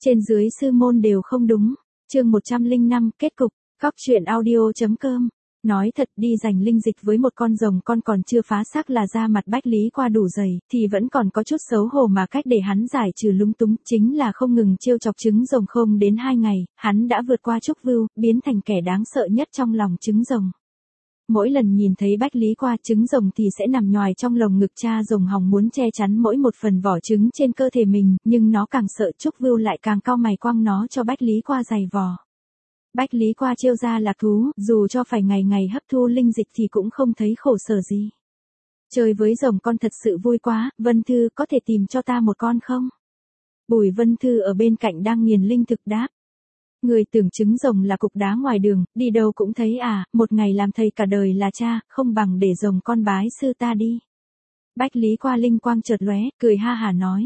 Trên dưới sư môn đều không đúng. Chương 105, kết cục. Góc truyện audio.com. Nói thật đi giành linh dịch với một con rồng con còn chưa phá xác là da mặt Bách Lý Qua đủ dày, thì vẫn còn có chút xấu hổ mà cách để hắn giải trừ lúng túng chính là không ngừng trêu chọc trứng rồng. Không đến 2 ngày, hắn đã vượt qua Trúc Vưu, biến thành kẻ đáng sợ nhất trong lòng trứng rồng. Mỗi lần nhìn thấy Bách Lý Qua trứng rồng thì sẽ nằm nhoài trong lồng ngực cha rồng hòng muốn che chắn mỗi một phần vỏ trứng trên cơ thể mình, nhưng nó càng sợ Trúc Vưu lại càng cau mày quăng nó cho Bách Lý Qua giày vò. Bách Lý Qua trêu ra lạc thú, dù cho phải ngày ngày hấp thu linh dịch thì cũng không thấy khổ sở gì. Chơi với rồng con thật sự vui quá, Vân Thư có thể tìm cho ta một con không? Bùi Vân Thư ở bên cạnh đang nghiền linh thực đáp. Người tưởng trứng rồng là cục đá ngoài đường, đi đâu cũng thấy à, một ngày làm thầy cả đời là cha, không bằng để rồng con bái sư ta đi. Bách Lý Qua linh quang chợt lóe, cười ha hả nói.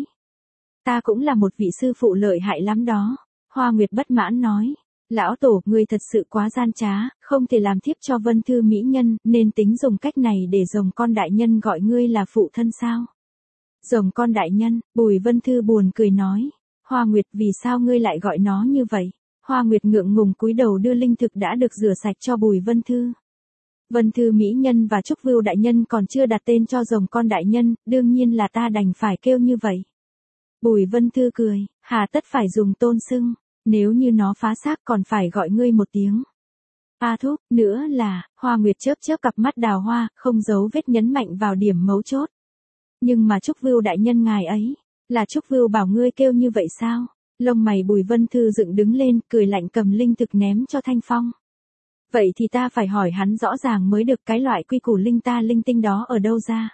Ta cũng là một vị sư phụ lợi hại lắm đó. Hoa Nguyệt bất mãn nói. Lão tổ, ngươi thật sự quá gian trá, không thể làm thiếp cho Vân Thư mỹ nhân, nên tính dùng cách này để rồng con đại nhân gọi ngươi là phụ thân sao? Rồng con đại nhân, Bùi Vân Thư buồn cười nói. Hoa Nguyệt, vì sao ngươi lại gọi nó như vậy? Hoa Nguyệt ngượng ngùng cúi đầu đưa linh thực đã được rửa sạch cho Bùi Vân Thư. Vân Thư mỹ nhân và Trúc Vưu đại nhân còn chưa đặt tên cho rồng con đại nhân, đương nhiên là ta đành phải kêu như vậy. Bùi Vân Thư cười, hà tất phải dùng tôn xưng. Nếu như nó phá xác còn phải gọi ngươi một tiếng. Thúc, nữa là, Hoa Nguyệt chớp chớp cặp mắt đào hoa, không giấu vết nhấn mạnh vào điểm mấu chốt. Nhưng mà Trúc Vưu đại nhân ngài ấy, là Trúc Vưu bảo ngươi kêu như vậy sao? Lông mày Bùi Vân Thư dựng đứng lên, cười lạnh cầm linh thực ném cho Thanh Phong. Vậy thì ta phải hỏi hắn rõ ràng mới được, cái loại quy củ linh ta linh tinh đó ở đâu ra?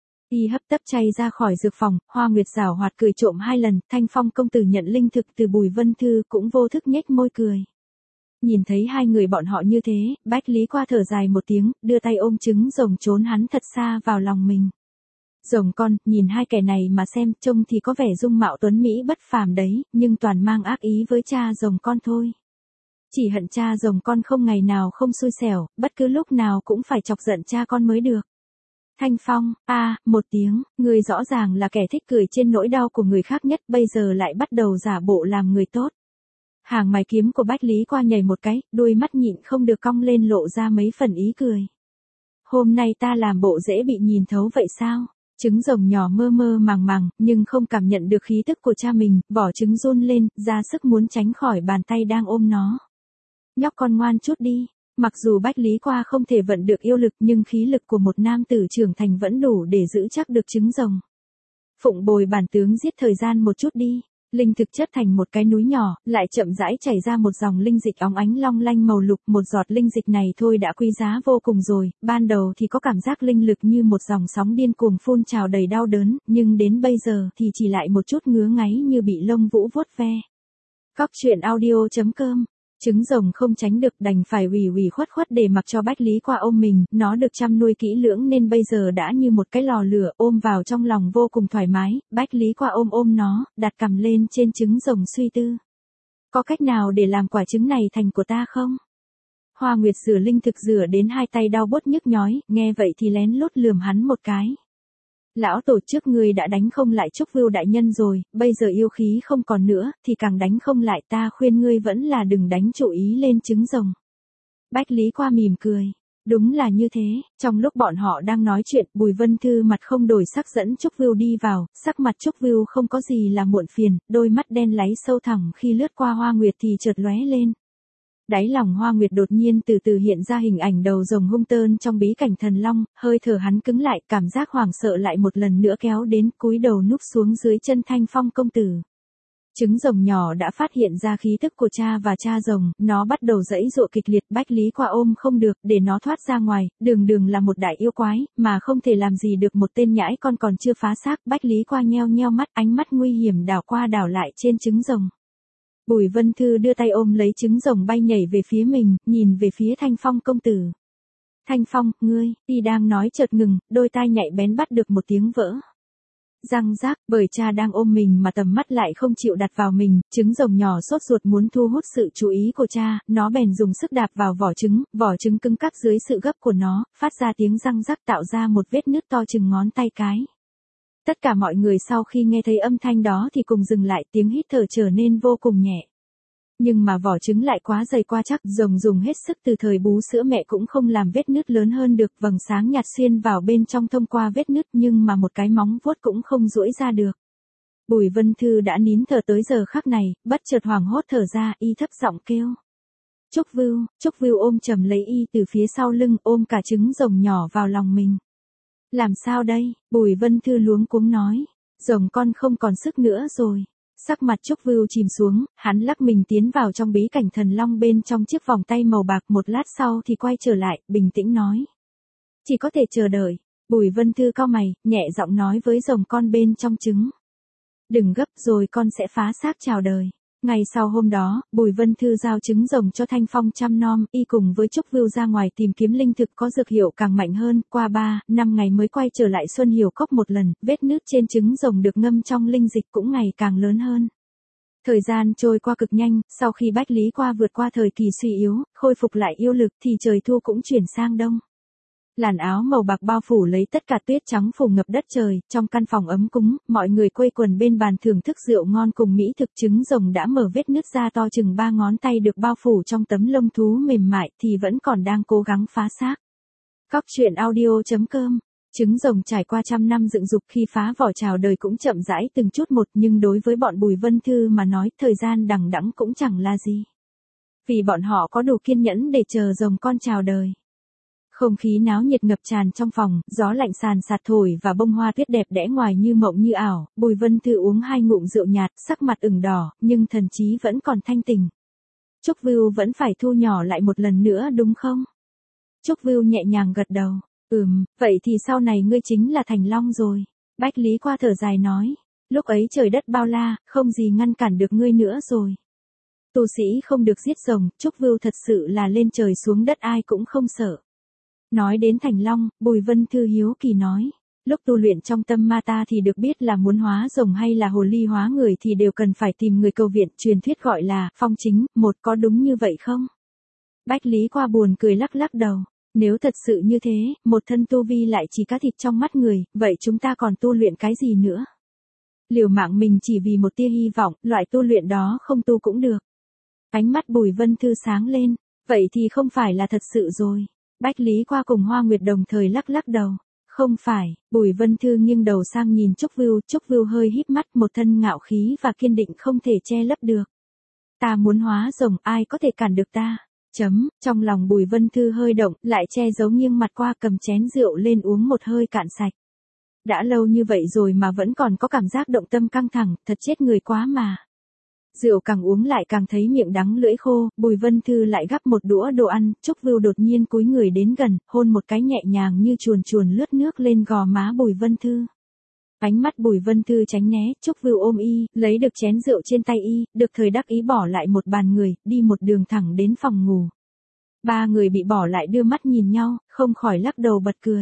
Y hấp tấp chay ra khỏi dược phòng, Hoa Nguyệt giảo hoạt cười trộm 2 lần, Thanh Phong công tử nhận linh thực từ Bùi Vân Thư cũng vô thức nhếch môi cười. Nhìn thấy hai người bọn họ như thế, Bách Lý Qua thở dài một tiếng, đưa tay ôm trứng rồng trốn hắn thật xa vào lòng mình. Rồng con, nhìn hai kẻ này mà xem, trông thì có vẻ dung mạo tuấn mỹ bất phàm đấy, nhưng toàn mang ác ý với cha rồng con thôi. Chỉ hận cha rồng con không ngày nào không xui xẻo, bất cứ lúc nào cũng phải chọc giận cha con mới được. Thanh Phong, một tiếng, người rõ ràng là kẻ thích cười trên nỗi đau của người khác nhất, bây giờ lại bắt đầu giả bộ làm người tốt. Hàng mày kiếm của Bách Lý Qua nhảy một cái, đuôi mắt nhịn không được cong lên lộ ra mấy phần ý cười. Hôm nay ta làm bộ dễ bị nhìn thấu vậy sao? Trứng rồng nhỏ mơ mơ màng màng, nhưng không cảm nhận được khí tức của cha mình, vỏ trứng run lên, ra sức muốn tránh khỏi bàn tay đang ôm nó. Nhóc con ngoan chút đi. Mặc dù Bách Lý Qua không thể vận được yêu lực nhưng khí lực của một nam tử trưởng thành vẫn đủ để giữ chắc được trứng rồng. Phụng bồi bản tướng giết thời gian một chút đi. Linh thực chất thành một cái núi nhỏ, lại chậm rãi chảy ra một dòng linh dịch óng ánh long lanh màu lục. Một giọt linh dịch này thôi đã quý giá vô cùng rồi, ban đầu thì có cảm giác linh lực như một dòng sóng điên cuồng phun trào đầy đau đớn, nhưng đến bây giờ thì chỉ lại một chút ngứa ngáy như bị lông vũ vuốt ve. Góc truyện audio.com. Trứng rồng không tránh được đành phải ủy khuất để mặc cho Bách Lý Qua ôm mình, nó được chăm nuôi kỹ lưỡng nên bây giờ đã như một cái lò lửa, ôm vào trong lòng vô cùng thoải mái. Bách Lý Qua ôm nó, đặt cằm lên trên trứng rồng suy tư. Có cách nào để làm quả trứng này thành của ta không? Hoa Nguyệt rửa linh thực rửa đến 2 tay đau bốt nhức nhói, nghe vậy thì lén lút lườm hắn một cái. Lão tổ trước ngươi đã đánh không lại Trúc Vưu đại nhân rồi, bây giờ yêu khí không còn nữa, thì càng đánh không lại, ta khuyên ngươi vẫn là đừng đánh chủ ý lên trứng rồng. Bách Lý Qua mỉm cười. Đúng là như thế, trong lúc bọn họ đang nói chuyện, Bùi Vân Thư mặt không đổi sắc dẫn Trúc Vưu đi vào, sắc mặt Trúc Vưu không có gì là muộn phiền, đôi mắt đen láy sâu thẳm khi lướt qua Hoa Nguyệt thì chợt lóe lên. Đáy lòng Hoa Nguyệt đột nhiên từ từ hiện ra hình ảnh đầu rồng hung tơn trong bí cảnh thần long, hơi thở hắn cứng lại, cảm giác hoảng sợ lại một lần nữa kéo đến, cúi đầu núp xuống dưới chân Thanh Phong công tử. Trứng rồng nhỏ đã phát hiện ra khí tức của cha và cha rồng, nó bắt đầu giãy giụa kịch liệt. Bách Lý Qua ôm không được, để nó thoát ra ngoài, đường là một đại yêu quái, mà không thể làm gì được một tên nhãi con còn chưa phá xác. Bách Lý Qua nheo mắt, ánh mắt nguy hiểm đảo qua đảo lại trên trứng rồng. Bùi Vân Thư đưa tay ôm lấy trứng rồng bay nhảy về phía mình, nhìn về phía Thanh Phong công tử. Thanh Phong, ngươi, y đang nói chợt ngừng, đôi tai nhạy bén bắt được một tiếng vỡ. Răng rác, bởi cha đang ôm mình mà tầm mắt lại không chịu đặt vào mình, trứng rồng nhỏ sốt ruột muốn thu hút sự chú ý của cha, nó bèn dùng sức đạp vào vỏ trứng cứng cáp dưới sự gấp của nó, phát ra tiếng răng rác tạo ra một vết nứt to chừng ngón tay cái. Tất cả mọi người sau khi nghe thấy âm thanh đó thì cùng dừng lại, tiếng hít thở trở nên vô cùng nhẹ. Nhưng mà vỏ trứng lại quá dày quá chắc, rồng dùng hết sức từ thời bú sữa mẹ cũng không làm vết nứt lớn hơn được, vầng sáng nhạt xuyên vào bên trong thông qua vết nứt nhưng mà một cái móng vuốt cũng không duỗi ra được. Bùi Vân Thư đã nín thở tới giờ khắc này, bất chợt hoảng hốt thở ra, y thấp giọng kêu. Trúc Vưu ôm chầm lấy y từ phía sau lưng, ôm cả trứng rồng nhỏ vào lòng mình. Làm sao đây? Bùi Vân Thư luống cuống nói. Rồng con không còn sức nữa rồi. Sắc mặt Trúc Vưu chìm xuống, hắn lắc mình tiến vào trong bí cảnh thần long bên trong chiếc vòng tay màu bạc, một lát sau thì quay trở lại, bình tĩnh nói. Chỉ có thể chờ đợi. Bùi Vân Thư cau mày, nhẹ giọng nói với rồng con bên trong trứng. Đừng gấp, rồi con sẽ phá xác chào đời. Ngày sau hôm đó, Bùi Vân Thư giao trứng rồng cho Thanh Phong chăm nom, y cùng với Trúc Vưu ra ngoài tìm kiếm linh thực có dược hiệu càng mạnh hơn, qua 3-5 ngày mới quay trở lại Xuân Hiểu Cốc một lần, vết nứt trên trứng rồng được ngâm trong linh dịch cũng ngày càng lớn hơn. Thời gian trôi qua cực nhanh, sau khi Bách Lý Qua vượt qua thời kỳ suy yếu, khôi phục lại yêu lực thì trời thu cũng chuyển sang đông. Làn áo màu bạc bao phủ lấy tất cả tuyết trắng phủ ngập đất trời, trong căn phòng ấm cúng, mọi người quây quần bên bàn thưởng thức rượu ngon cùng mỹ thực. Trứng rồng đã mở vết nứt ra to chừng 3 ngón tay được bao phủ trong tấm lông thú mềm mại thì vẫn còn đang cố gắng phá xác. Cóc truyện audio.com. Trứng rồng trải qua trăm năm dựng dục khi phá vỏ chào đời cũng chậm rãi từng chút một, nhưng đối với bọn Bùi Vân Thư mà nói thời gian đằng đẵng cũng chẳng là gì. Vì bọn họ có đủ kiên nhẫn để chờ rồng con chào đời. Không khí náo nhiệt ngập tràn trong phòng, gió lạnh sàn sạt thổi và bông hoa tuyết đẹp đẽ ngoài như mộng như ảo. Bùi Vân Thư uống 2 ngụm rượu nhạt, sắc mặt ửng đỏ, nhưng thần trí vẫn còn thanh tỉnh. Trúc Vưu vẫn phải thu nhỏ lại một lần nữa đúng không? Trúc Vưu nhẹ nhàng gật đầu. Vậy thì sau này ngươi chính là Thành Long rồi. Bách Lý Qua thở dài nói. Lúc ấy trời đất bao la, không gì ngăn cản được ngươi nữa rồi. Tu sĩ không được giết rồng, Trúc Vưu thật sự là lên trời xuống đất ai cũng không sợ. Nói đến Thành Long, Bùi Vân Thư hiếu kỳ nói. Lúc tu luyện trong tâm ma ta thì được biết là muốn hóa rồng hay là hồ ly hóa người thì đều cần phải tìm người cầu viện, truyền thuyết gọi là phong chính, một có đúng như vậy không? Bách Lý Qua buồn cười lắc lắc đầu. Nếu thật sự như thế, một thân tu vi lại chỉ cá thịt trong mắt người, vậy chúng ta còn tu luyện cái gì nữa? Liều mạng mình chỉ vì một tia hy vọng, loại tu luyện đó không tu cũng được. Ánh mắt Bùi Vân Thư sáng lên, vậy thì không phải là thật sự rồi. Bách Lý Qua cùng Hoa Nguyệt đồng thời lắc lắc đầu. Không phải, Bùi Vân Thư nghiêng đầu sang nhìn Trúc Vưu hơi híp mắt, một thân ngạo khí và kiên định không thể che lấp được. Ta muốn hóa rồng, ai có thể cản được ta? Trong lòng Bùi Vân Thư hơi động, lại che giấu nghiêng mặt qua cầm chén rượu lên uống một hơi cạn sạch. Đã lâu như vậy rồi mà vẫn còn có cảm giác động tâm căng thẳng, thật chết người quá mà. Rượu càng uống lại càng thấy miệng đắng lưỡi khô, Bùi Vân Thư lại gắp một đũa đồ ăn, Trúc Vưu đột nhiên cúi người đến gần, hôn một cái nhẹ nhàng như chuồn chuồn lướt nước lên gò má Bùi Vân Thư. Ánh mắt Bùi Vân Thư tránh né, Trúc Vưu ôm y, lấy được chén rượu trên tay y, được thời đắc ý bỏ lại một bàn người, đi một đường thẳng đến phòng ngủ. 3 người bị bỏ lại đưa mắt nhìn nhau, không khỏi lắc đầu bật cười.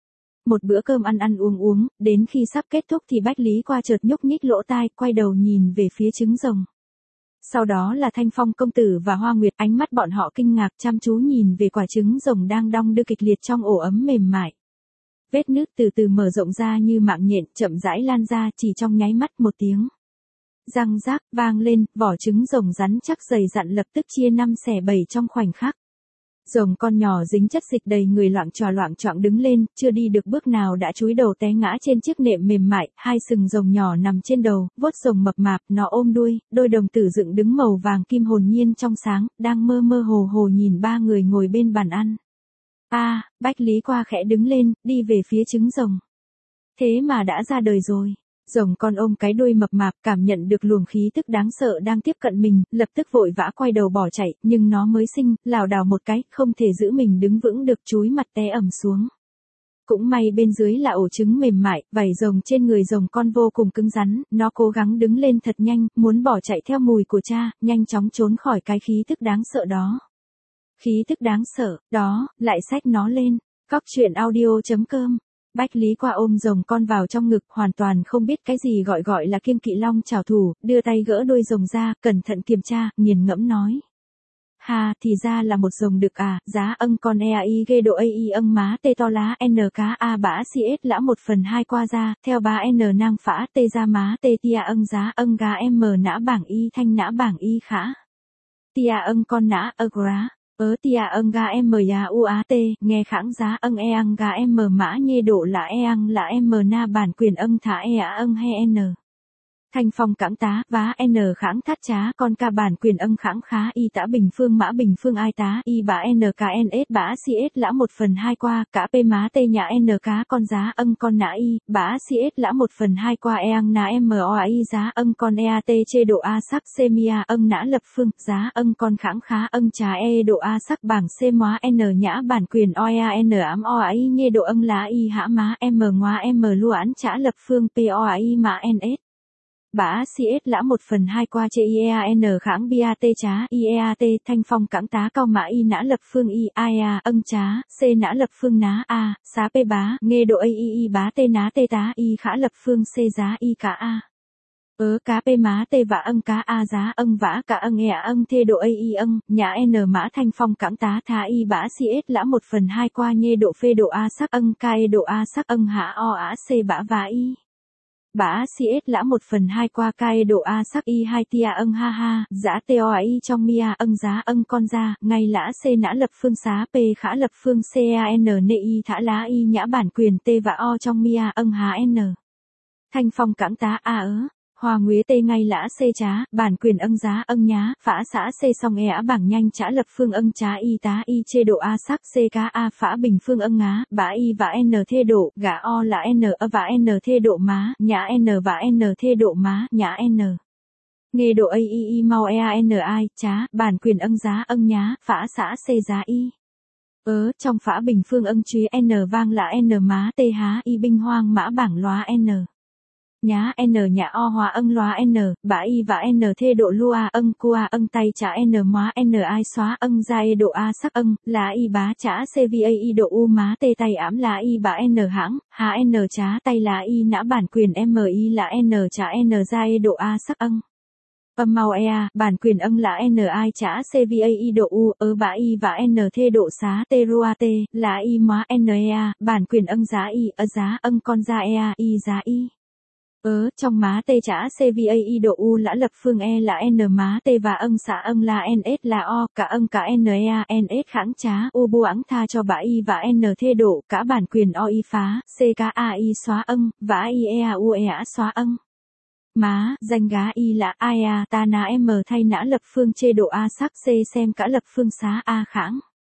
Một bữa cơm ăn uống, đến khi sắp kết thúc thì Bách Lý Qua chợt nhúc nhích lỗ tai, quay đầu nhìn về phía trứng rồng. Sau đó là Thanh Phong công tử và Hoa Nguyệt, ánh mắt bọn họ kinh ngạc chăm chú nhìn về quả trứng rồng đang đong đưa kịch liệt trong ổ ấm mềm mại. Vết nứt từ từ mở rộng ra như mạng nhện, chậm rãi lan ra, chỉ trong nháy mắt một tiếng. Răng rác vang lên, vỏ trứng rồng rắn chắc dày dặn lập tức chia 5 xẻ 7 trong khoảnh khắc. Rồng con nhỏ dính chất dịch đầy người loạng choạng đứng lên, chưa đi được bước nào đã chúi đầu té ngã trên chiếc nệm mềm mại, 2 sừng rồng nhỏ nằm trên đầu, vuốt rồng mập mạp, nó ôm đuôi, đôi đồng tử dựng đứng màu vàng kim hồn nhiên trong sáng, đang mơ hồ nhìn 3 người ngồi bên bàn ăn. Bách Lý Qua khẽ đứng lên, đi về phía trứng rồng. Thế mà đã ra đời rồi. Rồng con ôm cái đuôi mập mạp, cảm nhận được luồng khí tức đáng sợ đang tiếp cận mình, lập tức vội vã quay đầu bỏ chạy, nhưng nó mới sinh, lảo đảo một cái, không thể giữ mình đứng vững được, chúi mặt té ẩm xuống. Cũng may bên dưới là ổ trứng mềm mại, vảy rồng trên người rồng con vô cùng cứng rắn, nó cố gắng đứng lên thật nhanh, muốn bỏ chạy theo mùi của cha, nhanh chóng trốn khỏi cái khí tức đáng sợ đó. Khí tức đáng sợ, đó, lại xách nó lên. Cóc truyện audio.com. Bách Lý Qua ôm rồng con vào trong ngực, hoàn toàn không biết cái gì gọi là kiêng kỵ long trảo thủ, đưa tay gỡ đuôi rồng ra, cẩn thận kiểm tra, nghiền ngẫm nói. Ha, thì ra là một rồng đực à, giá âng con EAI ghê độ AI âng má tê to lá N cá A bã CS lã 1/2 qua ra, theo bá N nang phã tê ra má tê tia âng giá âng gá M nã bảng Y thanh nã bảng Y khả. Tia âng con nã gra. Tia âng ga M ya u á tê, nghe khẳng giá âng e âng ga M mã nhê độ là e âng là M na bản quyền âng thả e á âng he N. Thanh phong cẳng tá, vá N kháng thắt trá, con ca bản quyền âng kháng khá y tã bình phương mã bình phương ai tá, y bá N k N S bá CS lã 1/2 qua, cả P má tê nhà N cá con giá âng con nã y, bá CS lã 1/2 qua e âng nã M o y giá âng con EAT chê độ A sắc semia âng nã lập phương, giá âng con kháng khá âng trá e độ A sắc bảng C móa N nhã bản quyền o e N ám o y nhê độ âng lá y hã má M ngoa M lưu án trá lập phương P o y mã NS. Bã CS lã 1/2 qua chê IEAN kháng BAT trá IEAT thanh phong cẳng tá cao mã Y nã lập phương Y AEA âng trá C nã lập phương ná A xá P bá nghe độ AII bá T ná T tá Y khả lập phương C giá Y cả A. Cá P má T vã âng cá A giá âng vã cả âng ẹ âng thê độ AI âng nhã N mã thanh phong cẳng tá thá Y bã CS lã 1/2 qua nhê độ phê độ A sắc âng KE độ A sắc âng hạ O á C bã vá Y. Bã CS lã 1/2 qua KE độ A sắc Y 2 tia âng ha ha, giá TOI trong mia âng giá âng con ra, ngay lã C nã lập phương xá P khả lập phương CAN nê Y thả lá Y nhã bản quyền T và O trong mia âng há N. Thanh phong cẳng tá A Hòa Nguế tê ngay lã C trá, bản quyền âng giá âng nhá, phã xã C song e á bảng nhanh trá lập phương âng trá Y tá Y chê độ A sắc C cá A phã bình phương âng ngá, bã Y và N thê độ, gã O là N và N thê độ má, nhã N và N thê độ má, nhã N. Nghe độ AII mau EANI, trá, bản quyền âng giá âng nhá, phã xã C giá Y. Trong phã bình phương âng truy N vang là N má T há Y binh hoang mã bảng lóa N. Nhá N nhã O hóa âng lóa N, bã Y và N thê độ lua âng cua âng tay trả N móa N ai xóa âng ra E độ A sắc âng, lá Y bá trả CVA Y độ U má tê tay ám lá Y bá N hãng, há N trá tay lá Y nã bản quyền MI là N trả N ra E độ A sắc âng. Âm mau EA, bản quyền âng là N ai trả CVA Y độ U, bã Y và N thê độ xá T rua T, lá Y móa NEA, bản quyền âng giá Y, giá âng con ra EA, Y giá Y. Trong má T trả CVA Y độ U lã lập phương E là N má T và âng xã âng là NS là O, cả âng cả NEA, NS kháng trá, U bu ẵng tha cho bã Y và N thê độ, cả bản quyền O Y phá, CKA Y xóa âng, và IEA U E á xóa âng. Má, danh gá Y là AEA ta ná M thay nã lập phương chê độ A sắc C xem cả lập phương xá A kháng.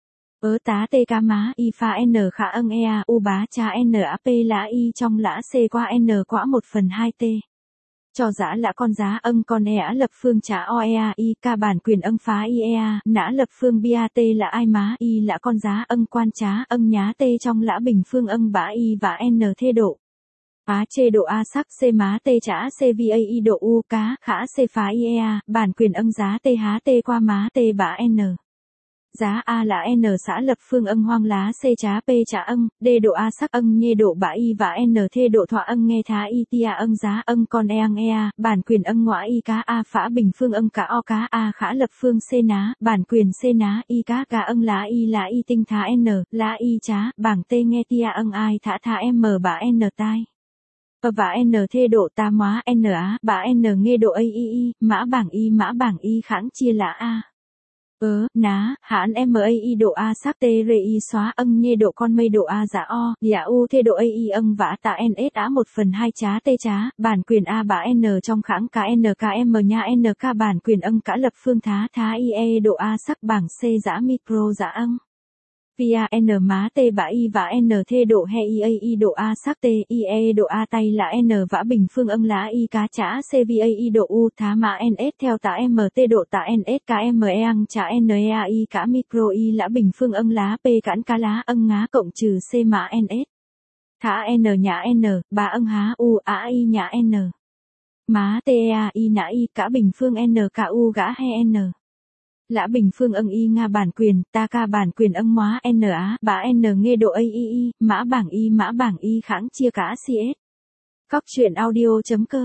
Tá T cá má Y pha N khả âng EA U bá cha N á P lã Y trong lã C qua N quả 1/2 T. Cho giá lã con giá âng con E á lập phương trả OEA Y ca bản quyền âng phá IEA, nã lập phương BAT là ai má Y lã con giá âng quan trá âng nhá T trong lã bình phương âng bá Y và N thê độ. Phá chê độ A sắc C má T trả CVA Y độ U cá khả C phá IEA, bản quyền âng giá T há T qua má T bá N. Giá A là N xã lập phương âng hoang lá C trá P trả âng, D độ A sắc âng nhê độ bã Y và N thê độ thọ âng nghe thá Y tia âng giá âng con E âng EA, bản quyền âng ngõa Y cá A phã bình phương âng cả O cá A khả lập phương C ná, bản quyền C ná Y cá gà âng lá Y là Y tinh thá N, lá Y trá, bảng T nghe tia âng ai thả thá M bả N tai. Và N thê độ ta móa N á, bả N nghe độ AII, mã bảng Y kháng chia là A. Ná, hãn MAI độ A sắc T RI xóa âng nhê độ con mây độ A giả O, giả U thê độ AI âng vã tạ NS á 1/2 trá T trá, bản quyền A bả N trong kháng KNKM nha NK bản quyền âng cả lập phương thá IE độ A sắc bảng C giả micro giả âng. Via N má T bã Y và N thê độ he IAI độ A sắc T, IE độ A tay là N vã bình phương âng lá Y cá trả CVA Y độ U thá mã NS theo tạ MT độ tạ NS KME ăng trả NEAI cả micro Y lã bình phương âng lá P cản cá lá âng ngá cộng trừ C mã NS. Thá N nhã N, bà âng há U á Y nhã N. Má TEA Y nã Y cả bình phương N cả U gã he N. Lã bình phương âng Y nga bản quyền, ta ca bản quyền âng móa N á, bá N nghe độ AII, mã bảng Y kháng chia cả CS. Cóc truyện audio.com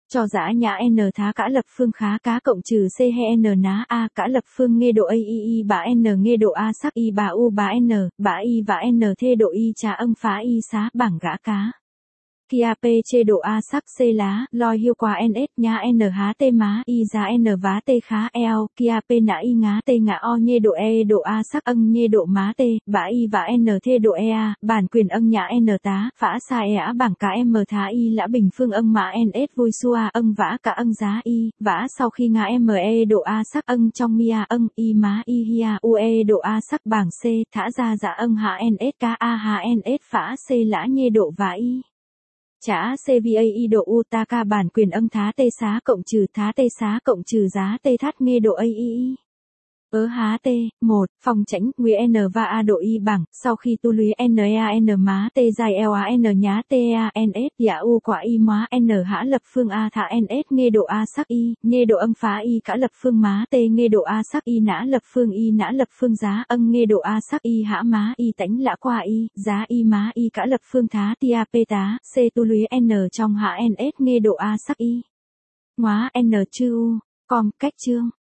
Cho dã nhã n thá cả lập phương khá cá cộng trừ c he n ná a cả lập phương nghe độ a i bá n nghe độ a sắc y bá u bá n, bá y và n thê độ y trá âng phá y xá bảng gã cá. Kia p chê độ a sắc c lá, loi hiu qua ns nhá n há tê má y giá n vá tê khá eo, kia p nã y ngá tê ngã o nhê độ e độ a sắc âng nhê độ má tê, bá y và n thê độ ea, bản quyền âng nhã n tá, phá xa e á bảng cá m thá y lã bình phương âng mã ns vui xua âng vã cả âng giá y, vã sau khi ngã m e độ a sắc âng trong mia âng y má y hia u e độ a sắc bảng c, thả ra dạ âng hạ ns k a hạ ns phá c lã nhê độ vã y. Chả CVAI độ U ta ca bản quyền âng thá tê xá cộng trừ giá tê thắt nghe độ AII. Há tê, 1, phòng tránh, nguy N và A độ Y bảng, sau khi tu luyện NEAN má tê dài LAN nhá TEANS, dạ U quả Y má N hã lập phương A thả NS nghe độ A sắc Y, nghe độ âng phá Y cả lập phương má tê nghe độ A sắc Y nã lập phương giá âng nghe độ A sắc Y hã má Y tánh lã qua Y, giá Y má Y cả lập phương thá tia P tá, C tu luyện N trong hã NS nghe độ A sắc Y. Ngoá N chư U, cách chương.